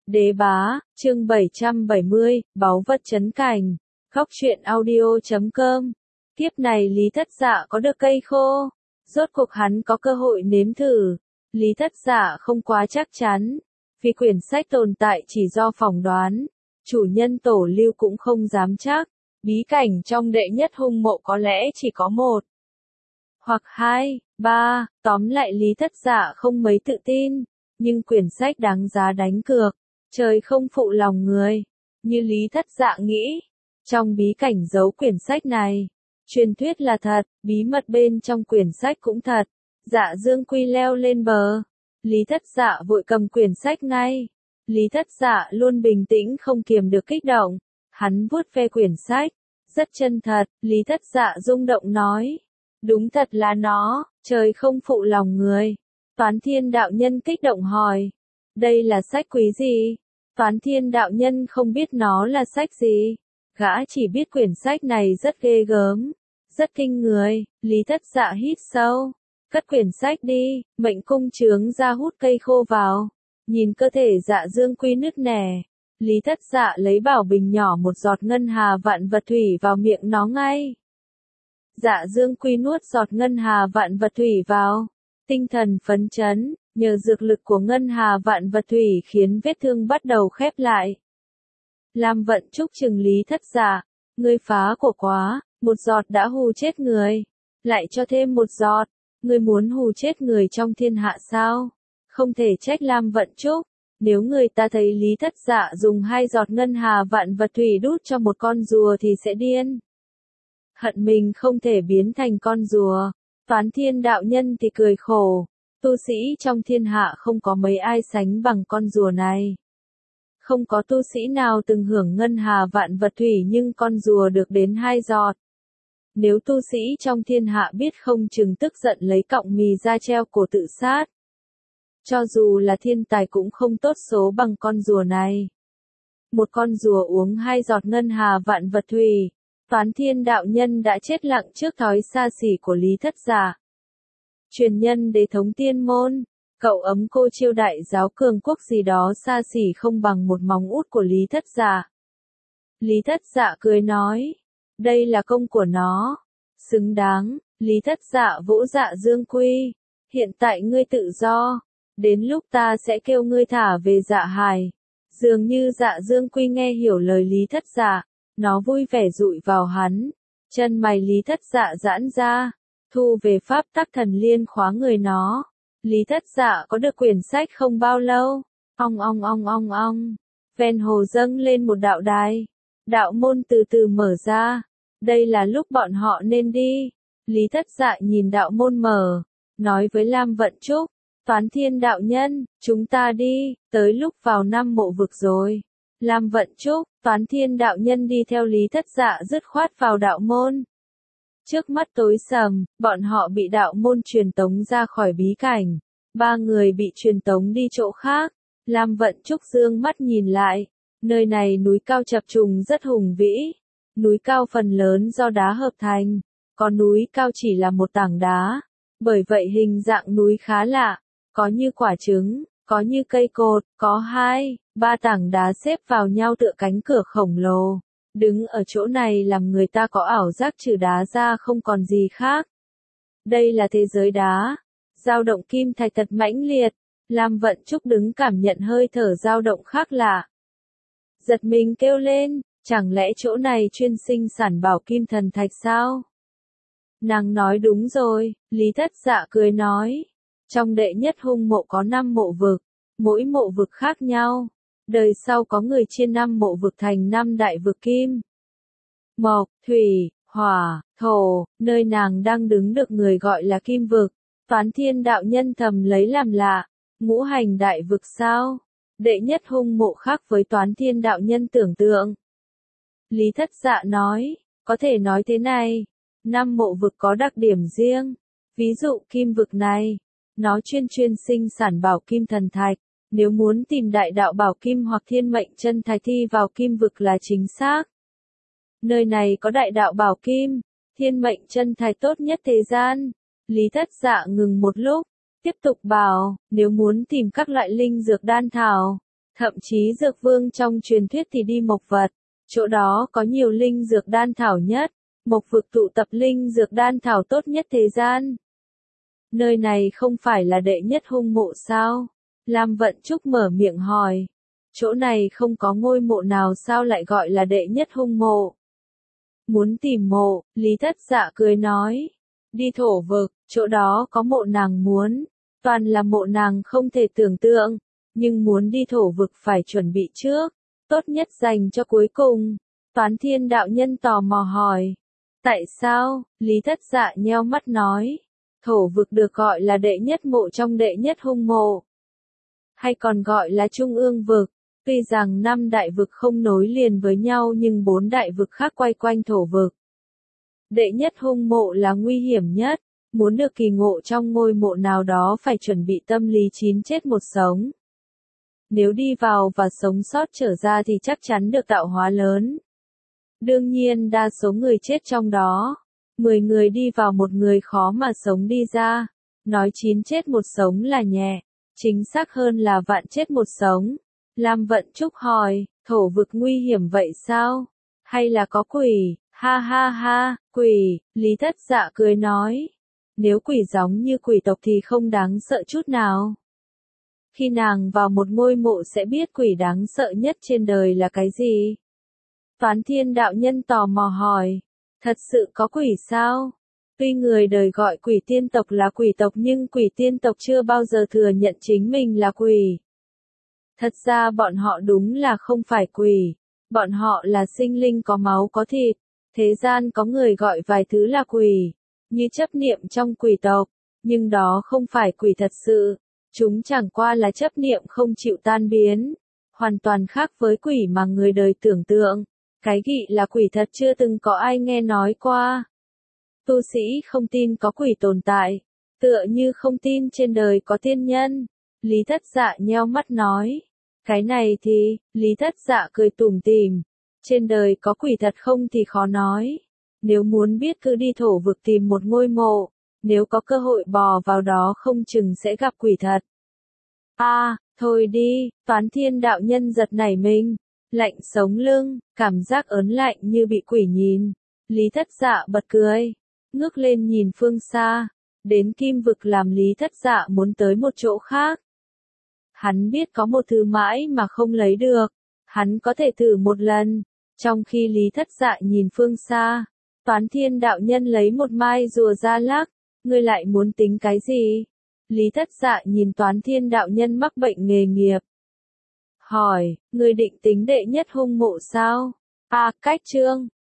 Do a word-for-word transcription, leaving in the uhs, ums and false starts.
Đế bá, chương bảy trăm bảy mươi, báu vật trấn cảnh. Góc truyện audio chấm com. Kiếp này Lý Thất Dạ có được cây khô. Rốt cuộc hắn có cơ hội nếm thử. Lý Thất Dạ không quá chắc chắn. Vì quyển sách tồn tại chỉ do phỏng đoán. Chủ nhân Tổ Lưu cũng không dám chắc. Bí cảnh trong đệ nhất hung mộ có lẽ chỉ có một. Hoặc hai, ba, tóm lại Lý Thất Dạ không mấy tự tin. Nhưng quyển sách đáng giá đánh cược. Trời không phụ lòng người. Như Lý Thất Dạ nghĩ. Trong bí cảnh giấu quyển sách này. Truyền thuyết là thật, bí mật bên trong quyển sách cũng thật. Dạ Dương Quy leo lên bờ. Lý Thất Dạ vội cầm quyển sách ngay. Lý Thất Dạ luôn bình tĩnh không kiềm được kích động. Hắn vuốt ve quyển sách. Rất chân thật, Lý Thất Dạ rung động nói. Đúng thật là nó, trời không phụ lòng người. Toán Thiên đạo nhân kích động hỏi. Đây là sách quý gì? Toán Thiên đạo nhân không biết nó là sách gì. Gã chỉ biết quyển sách này rất ghê gớm. Rất kinh người, Lý Thất Dạ hít sâu. Cất quyển sách đi, mệnh cung trướng ra hút cây khô vào. Nhìn cơ thể Dạ Dương Quy nứt nẻ. Lý Thất Dạ lấy bảo bình nhỏ một giọt ngân hà vạn vật thủy vào miệng nó ngay. Dạ Dương Quy nuốt giọt ngân hà vạn vật thủy vào. Tinh thần phấn chấn, nhờ dược lực của ngân hà vạn vật thủy khiến vết thương bắt đầu khép lại. Lam Vận Trúc chừng Lý Thất Dạ, ngươi phá của quá, một giọt đã hù chết người, lại cho thêm một giọt, ngươi muốn hù chết người trong thiên hạ sao? Không thể trách Lam Vận Trúc, nếu người ta thấy Lý Thất Dạ dùng hai giọt ngân hà vạn vật thủy đút cho một con rùa thì sẽ điên. Hận mình không thể biến thành con rùa. Toán Thiên đạo nhân thì cười khổ. Tu sĩ trong thiên hạ không có mấy ai sánh bằng con rùa này. Không có tu sĩ nào từng hưởng ngân hà vạn vật thủy nhưng con rùa được đến hai giọt. Nếu tu sĩ trong thiên hạ biết không chừng tức giận lấy cọng mì ra treo cổ tự sát. Cho dù là thiên tài cũng không tốt số bằng con rùa này. Một con rùa uống hai giọt ngân hà vạn vật thủy. Toán Thiên đạo nhân đã chết lặng trước thói xa xỉ của Lý Thất Dạ. Truyền nhân đế thống tiên môn, cậu ấm cô chiêu đại giáo cường quốc gì đó xa xỉ không bằng một móng út của Lý Thất Dạ. Lý Thất Dạ cười nói, đây là công của nó. Xứng đáng, Lý Thất Dạ vỗ Dạ Dương Quy. Hiện tại ngươi tự do, đến lúc ta sẽ kêu ngươi thả về Dạ Hải. Dường như Dạ Dương Quy nghe hiểu lời Lý Thất Dạ. Nó vui vẻ dụi vào hắn. Chân mày Lý Thất Dạ giãn ra. Thu về pháp tắc thần liên khóa người nó. Lý Thất Dạ có được quyển sách không bao lâu. Ong ong ong ong ong. Ven hồ dâng lên một đạo đài. Đạo môn từ từ mở ra. Đây là lúc bọn họ nên đi. Lý Thất Dạ nhìn đạo môn mở. Nói với Lam Vận Trúc. Toán Thiên đạo nhân, chúng ta đi. Tới lúc vào năm mộ vực rồi. Lam Vận Trúc, Toán Thiên đạo nhân đi theo Lý Thất Dạ dứt khoát vào đạo môn. Trước mắt tối sầm, bọn họ bị đạo môn truyền tống ra khỏi bí cảnh. Ba người bị truyền tống đi chỗ khác. Lam Vận Trúc dương mắt nhìn lại. Nơi này núi cao chập trùng rất hùng vĩ. Núi cao phần lớn do đá hợp thành. Còn núi cao chỉ là một tảng đá. Bởi vậy hình dạng núi khá lạ. Có như quả trứng, có như cây cột, có hai. Ba tảng đá xếp vào nhau tựa cánh cửa khổng lồ. Đứng ở chỗ này làm người ta có ảo giác trừ đá ra không còn gì khác. Đây là thế giới đá. Dao động kim thạch thật mãnh liệt. Lam Vận Trúc đứng cảm nhận hơi thở dao động khác lạ. Giật mình kêu lên, chẳng lẽ chỗ này chuyên sinh sản bảo kim thần thạch sao? Nàng nói đúng rồi, Lý Thất Dạ cười nói. Trong đệ nhất hung mộ có năm mộ vực. Mỗi mộ vực khác nhau. Đời sau có người chia năm mộ vực thành năm đại vực kim. Mộc, thủy, hỏa, thổ, nơi nàng đang đứng được người gọi là kim vực. Toán Thiên đạo nhân thầm lấy làm lạ. Ngũ hành đại vực sao? Đệ nhất hung mộ khác với Toán Thiên đạo nhân tưởng tượng. Lý Thất Dạ nói, có thể nói thế này. Năm mộ vực có đặc điểm riêng. Ví dụ kim vực này. Nó chuyên chuyên sinh sản bảo kim thần thạch. Nếu muốn tìm đại đạo bảo kim hoặc thiên mệnh chân thạch thi vào kim vực là chính xác. Nơi này có đại đạo bảo kim, thiên mệnh chân thạch tốt nhất thế gian. Lý Thất Dạ ngừng một lúc, tiếp tục bảo, nếu muốn tìm các loại linh dược đan thảo, Thậm chí dược vương trong truyền thuyết thì đi mộc vật, chỗ đó có nhiều linh dược đan thảo nhất, mộc vực tụ tập linh dược đan thảo tốt nhất thế gian. Nơi này không phải là đệ nhất hung mộ sao? Lam Vận Trúc mở miệng hỏi. Chỗ này không có ngôi mộ nào sao lại gọi là đệ nhất hung mộ? Muốn tìm mộ, Lý Thất Dạ cười nói. Đi thổ vực, chỗ đó có mộ nàng muốn. Toàn là mộ nàng không thể tưởng tượng. Nhưng muốn đi thổ vực phải chuẩn bị trước. Tốt nhất dành cho cuối cùng. Toán Thiên đạo nhân tò mò hỏi. Tại sao? Lý Thất Dạ nheo mắt nói. Thổ vực được gọi là đệ nhất mộ trong đệ nhất hung mộ. Hay còn gọi là trung ương vực. Tuy rằng năm đại vực không nối liền với nhau nhưng bốn đại vực khác quay quanh thổ vực. Đệ nhất hung mộ là nguy hiểm nhất. Muốn được kỳ ngộ trong ngôi mộ nào đó phải chuẩn bị tâm lý chín chết một sống. Nếu đi vào và sống sót trở ra thì chắc chắn được tạo hóa lớn. Đương nhiên đa số người chết trong đó. Mười người đi vào một người khó mà sống đi ra. Nói chín chết một sống là nhẹ. Chính xác hơn là vạn chết một sống. Lam Vận Trúc hỏi, thổ vực nguy hiểm vậy sao? Hay là có quỷ? Ha ha ha, quỷ, Lý Thất Dạ cười nói. Nếu quỷ giống như quỷ tộc thì không đáng sợ chút nào. Khi nàng vào một ngôi mộ sẽ biết quỷ đáng sợ nhất trên đời là cái gì? Toán Thiên đạo nhân tò mò hỏi. Thật sự có quỷ sao? Tuy người đời gọi quỷ tiên tộc là quỷ tộc nhưng quỷ tiên tộc chưa bao giờ thừa nhận chính mình là quỷ. Thật ra bọn họ đúng là không phải quỷ. Bọn họ là sinh linh có máu có thịt. Thế gian có người gọi vài thứ là quỷ. Như chấp niệm trong quỷ tộc. Nhưng đó không phải quỷ thật sự. Chúng chẳng qua là chấp niệm không chịu tan biến. Hoàn toàn khác với quỷ mà người đời tưởng tượng. Cái gì là quỷ thật chưa từng có ai nghe nói qua. Tu sĩ không tin có quỷ tồn tại. Tựa như không tin trên đời có tiên nhân. Lý Thất Dạ nheo mắt nói. Cái này thì, Lý Thất Dạ cười tủm tỉm. Trên đời có quỷ thật không thì khó nói. Nếu muốn biết cứ đi thổ vực tìm một ngôi mộ. Nếu có cơ hội bò vào đó không chừng sẽ gặp quỷ thật. À, thôi đi, Toán Thiên đạo nhân giật nảy mình. Lạnh sống lưng, cảm giác ớn lạnh như bị quỷ nhìn. Lý Thất Dạ bật cười. Ngước lên nhìn phương xa. Đến kim vực làm Lý Thất Dạ muốn tới một chỗ khác. Hắn biết có một thứ mãi mà không lấy được. Hắn có thể thử một lần. Trong khi Lý Thất Dạ nhìn phương xa. Toán Thiên đạo nhân lấy một mai rùa ra lắc. Ngươi lại muốn tính cái gì? Lý Thất Dạ nhìn Toán Thiên đạo nhân mắc bệnh nghề nghiệp. Hỏi, ngươi định tính đệ nhất hung mộ sao? À, cách chương.